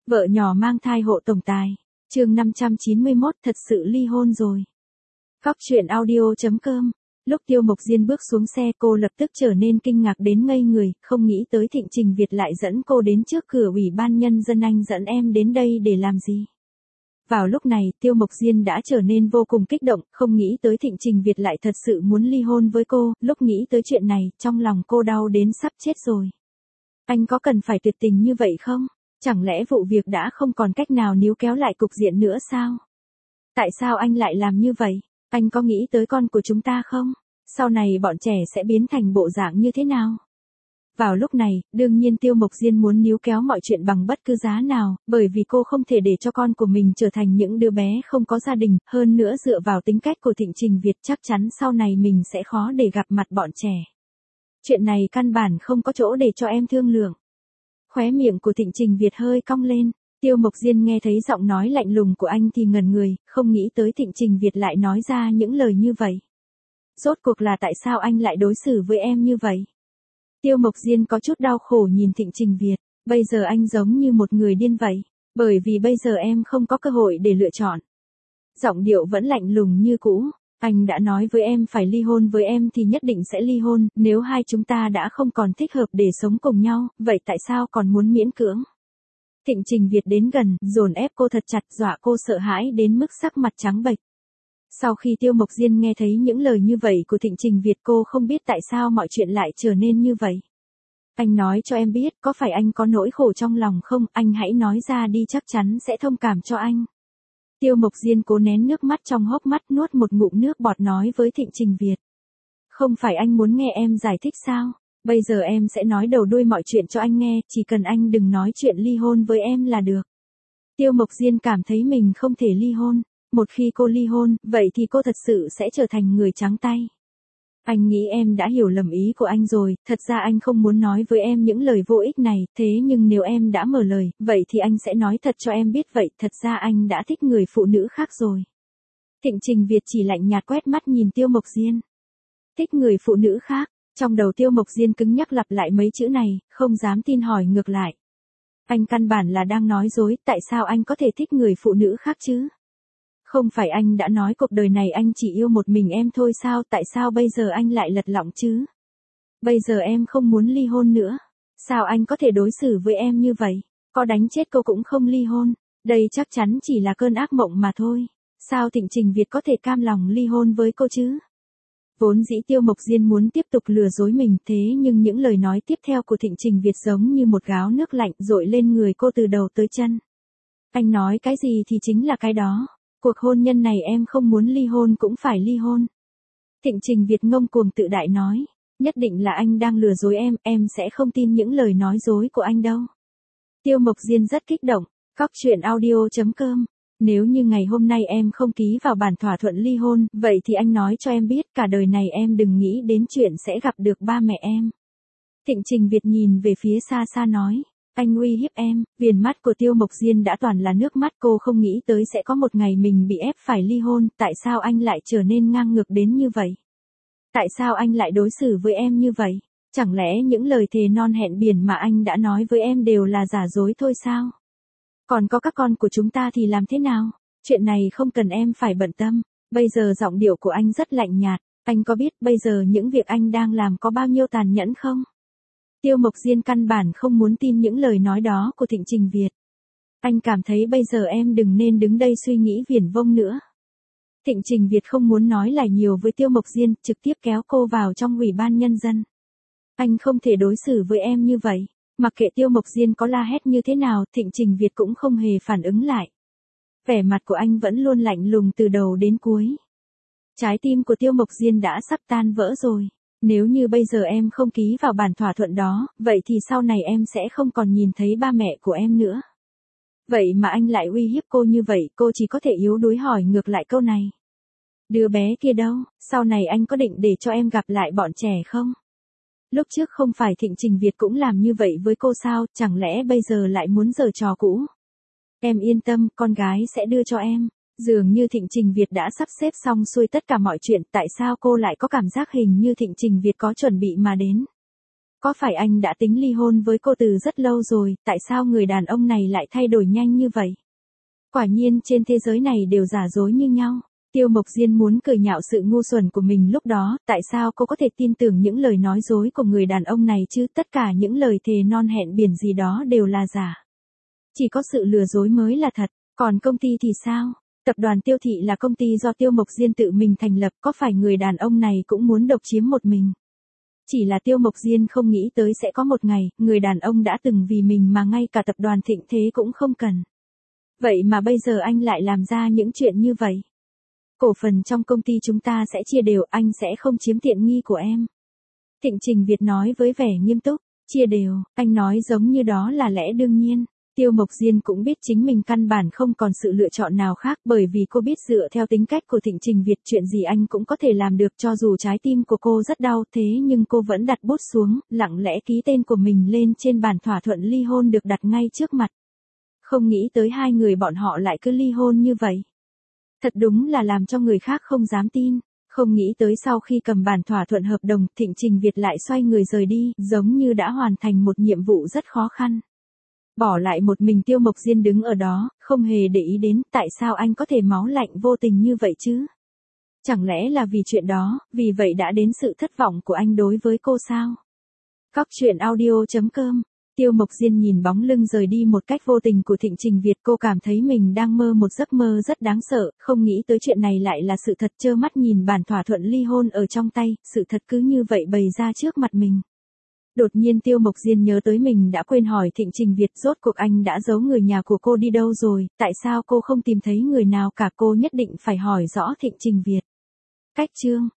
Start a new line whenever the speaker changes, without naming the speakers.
Vợ nhỏ mang thai hộ tổng tài. Chương 591 thật sự ly hôn rồi. Cóc truyện audio.com. Lúc Tiêu Mộc Diên bước xuống xe cô lập tức trở nên kinh ngạc đến ngây người, không nghĩ tới Thịnh Trình Việt lại dẫn cô đến trước cửa Ủy ban Nhân dân. Anh dẫn em đến đây để làm gì? Vào lúc này Tiêu Mộc Diên đã trở nên vô cùng kích động, không nghĩ tới Thịnh Trình Việt lại thật sự muốn ly hôn với cô. Lúc nghĩ tới chuyện này, trong lòng cô đau đến sắp chết rồi. Anh có cần phải tuyệt tình như vậy không? Chẳng lẽ vụ việc đã không còn cách nào níu kéo lại cục diện nữa sao? Tại sao anh lại làm như vậy? Anh có nghĩ tới con của chúng ta không? Sau này bọn trẻ sẽ biến thành bộ dạng như thế nào? Vào lúc này, đương nhiên Tiêu Mộc Diên muốn níu kéo mọi chuyện bằng bất cứ giá nào, bởi vì cô không thể để cho con của mình trở thành những đứa bé không có gia đình, hơn nữa dựa vào tính cách của Thịnh Trình Việt chắc chắn sau này mình sẽ khó để gặp mặt bọn trẻ. Chuyện này căn bản không có chỗ để cho em thương lượng. Khóe miệng của Thịnh Trình Việt hơi cong lên, Tiêu Mộc Diên nghe thấy giọng nói lạnh lùng của anh thì ngẩn người, không nghĩ tới Thịnh Trình Việt lại nói ra những lời như vậy. Rốt cuộc là tại sao anh lại đối xử với em như vậy? Tiêu Mộc Diên có chút đau khổ nhìn Thịnh Trình Việt, bây giờ anh giống như một người điên vậy, bởi vì bây giờ em không có cơ hội để lựa chọn. Giọng điệu vẫn lạnh lùng như cũ. Anh đã nói với em phải ly hôn với em thì nhất định sẽ ly hôn, nếu hai chúng ta đã không còn thích hợp để sống cùng nhau, vậy tại sao còn muốn miễn cưỡng? Thịnh Trình Việt đến gần, dồn ép cô thật chặt, dọa cô sợ hãi đến mức sắc mặt trắng bệch. Sau khi Tiêu Mộc Diên nghe thấy những lời như vậy của Thịnh Trình Việt, cô không biết tại sao mọi chuyện lại trở nên như vậy. Anh nói cho em biết, có phải anh có nỗi khổ trong lòng không? Anh hãy nói ra đi, chắc chắn sẽ thông cảm cho anh. Tiêu Mộc Diên cố nén nước mắt trong hốc mắt, nuốt một ngụm nước bọt nói với Thịnh Trình Việt. Không phải anh muốn nghe em giải thích sao? Bây giờ em sẽ nói đầu đuôi mọi chuyện cho anh nghe, chỉ cần anh đừng nói chuyện ly hôn với em là được. Tiêu Mộc Diên cảm thấy mình không thể ly hôn. Một khi cô ly hôn, vậy thì cô thật sự sẽ trở thành người trắng tay. Anh nghĩ em đã hiểu lầm ý của anh rồi, thật ra anh không muốn nói với em những lời vô ích này, thế nhưng nếu em đã mở lời, vậy thì anh sẽ nói thật cho em biết vậy, thật ra anh đã thích người phụ nữ khác rồi. Thịnh Trình Việt chỉ lạnh nhạt quét mắt nhìn Tiêu Mộc Diên. Thích người phụ nữ khác, trong đầu Tiêu Mộc Diên cứng nhắc lặp lại mấy chữ này, không dám tin hỏi ngược lại. Anh căn bản là đang nói dối, tại sao anh có thể thích người phụ nữ khác chứ? Không phải anh đã nói cuộc đời này anh chỉ yêu một mình em thôi sao, tại sao bây giờ anh lại lật lọng chứ? Bây giờ em không muốn ly hôn nữa. Sao anh có thể đối xử với em như vậy? Có đánh chết cô cũng không ly hôn. Đây chắc chắn chỉ là cơn ác mộng mà thôi. Sao Thịnh Trình Việt có thể cam lòng ly hôn với cô chứ? Vốn dĩ Tiêu Mộc Diên muốn tiếp tục lừa dối mình, thế nhưng những lời nói tiếp theo của Thịnh Trình Việt giống như một gáo nước lạnh dội lên người cô từ đầu tới chân. Anh nói cái gì thì chính là cái đó. Cuộc hôn nhân này em không muốn ly hôn cũng phải ly hôn. Thịnh Trình Việt ngông cuồng tự đại nói, nhất định là anh đang lừa dối em sẽ không tin những lời nói dối của anh đâu. Tiêu Mộc Diên rất kích động, cóc truyện audio.com. Nếu như ngày hôm nay em không ký vào bản thỏa thuận ly hôn, vậy thì anh nói cho em biết cả đời này em đừng nghĩ đến chuyện sẽ gặp được ba mẹ em. Thịnh Trình Việt nhìn về phía xa xa nói. Anh uy hiếp em. Viền mắt của Tiêu Mộc Diên đã toàn là nước mắt, cô không nghĩ tới sẽ có một ngày mình bị ép phải ly hôn, tại sao anh lại trở nên ngang ngược đến như vậy? Tại sao anh lại đối xử với em như vậy? Chẳng lẽ những lời thề non hẹn biển mà anh đã nói với em đều là giả dối thôi sao? Còn có các con của chúng ta thì làm thế nào? Chuyện này không cần em phải bận tâm. Bây giờ giọng điệu của anh rất lạnh nhạt, anh có biết bây giờ những việc anh đang làm có bao nhiêu tàn nhẫn không? Tiêu Mộc Diên căn bản không muốn tin những lời nói đó của Thịnh Trình Việt. Anh cảm thấy bây giờ em đừng nên đứng đây suy nghĩ viển vông nữa. Thịnh Trình Việt không muốn nói lại nhiều với Tiêu Mộc Diên, trực tiếp kéo cô vào trong Ủy ban Nhân dân. Anh không thể đối xử với em như vậy. Mặc kệ Tiêu Mộc Diên có la hét như thế nào, Thịnh Trình Việt cũng không hề phản ứng lại. Vẻ mặt của anh vẫn luôn lạnh lùng từ đầu đến cuối. Trái tim của Tiêu Mộc Diên đã sắp tan vỡ rồi. Nếu như bây giờ em không ký vào bản thỏa thuận đó, vậy thì sau này em sẽ không còn nhìn thấy ba mẹ của em nữa. Vậy mà anh lại uy hiếp cô như vậy, cô chỉ có thể yếu đuối hỏi ngược lại câu này. Đứa bé kia đâu, sau này anh có định để cho em gặp lại bọn trẻ không? Lúc trước không phải Thịnh Trình Việt cũng làm như vậy với cô sao, chẳng lẽ bây giờ lại muốn giở trò cũ? Em yên tâm, con gái sẽ đưa cho em. Dường như Thịnh Trình Việt đã sắp xếp xong xuôi tất cả mọi chuyện, tại sao cô lại có cảm giác hình như Thịnh Trình Việt có chuẩn bị mà đến? Có phải anh đã tính ly hôn với cô từ rất lâu rồi, tại sao người đàn ông này lại thay đổi nhanh như vậy? Quả nhiên trên thế giới này đều giả dối như nhau. Tiêu Mộc Diên muốn cười nhạo sự ngu xuẩn của mình lúc đó, tại sao cô có thể tin tưởng những lời nói dối của người đàn ông này chứ, tất cả những lời thề non hẹn biển gì đó đều là giả. Chỉ có sự lừa dối mới là thật, còn công ty thì sao? Tập đoàn Tiêu Thị là công ty do Tiêu Mộc Diên tự mình thành lập, có phải người đàn ông này cũng muốn độc chiếm một mình? Chỉ là Tiêu Mộc Diên không nghĩ tới sẽ có một ngày, người đàn ông đã từng vì mình mà ngay cả tập đoàn Thịnh Thế cũng không cần. Vậy mà bây giờ anh lại làm ra những chuyện như vậy. Cổ phần trong công ty chúng ta sẽ chia đều, anh sẽ không chiếm tiện nghi của em. Thịnh Trình Việt nói với vẻ nghiêm túc, chia đều, anh nói giống như đó là lẽ đương nhiên. Tiêu Mộc Diên cũng biết chính mình căn bản không còn sự lựa chọn nào khác, bởi vì cô biết dựa theo tính cách của Thịnh Trình Việt chuyện gì anh cũng có thể làm được, cho dù trái tim của cô rất đau, thế nhưng cô vẫn đặt bút xuống, lặng lẽ ký tên của mình lên trên bản thỏa thuận ly hôn được đặt ngay trước mặt. Không nghĩ tới hai người bọn họ lại cứ ly hôn như vậy. Thật đúng là làm cho người khác không dám tin. Không nghĩ tới sau khi cầm bản thỏa thuận hợp đồng, Thịnh Trình Việt lại xoay người rời đi, giống như đã hoàn thành một nhiệm vụ rất khó khăn. Bỏ lại một mình Tiêu Mộc Diên đứng ở đó, không hề để ý đến tại sao anh có thể máu lạnh vô tình như vậy chứ. Chẳng lẽ là vì chuyện đó, vì vậy đã đến sự thất vọng của anh đối với cô sao? Cóc truyện audio.com. Tiêu Mộc Diên nhìn bóng lưng rời đi một cách vô tình của Thịnh Trình Việt, cô cảm thấy mình đang mơ một giấc mơ rất đáng sợ, không nghĩ tới chuyện này lại là sự thật, trơ mắt nhìn bản thỏa thuận ly hôn ở trong tay, sự thật cứ như vậy bày ra trước mặt mình. Đột nhiên Tiêu Mộc Diên nhớ tới mình đã quên hỏi Thịnh Trình Việt rốt cuộc anh đã giấu người nhà của cô đi đâu rồi, tại sao cô không tìm thấy người nào cả, cô nhất định phải hỏi rõ Thịnh Trình Việt. Cách chương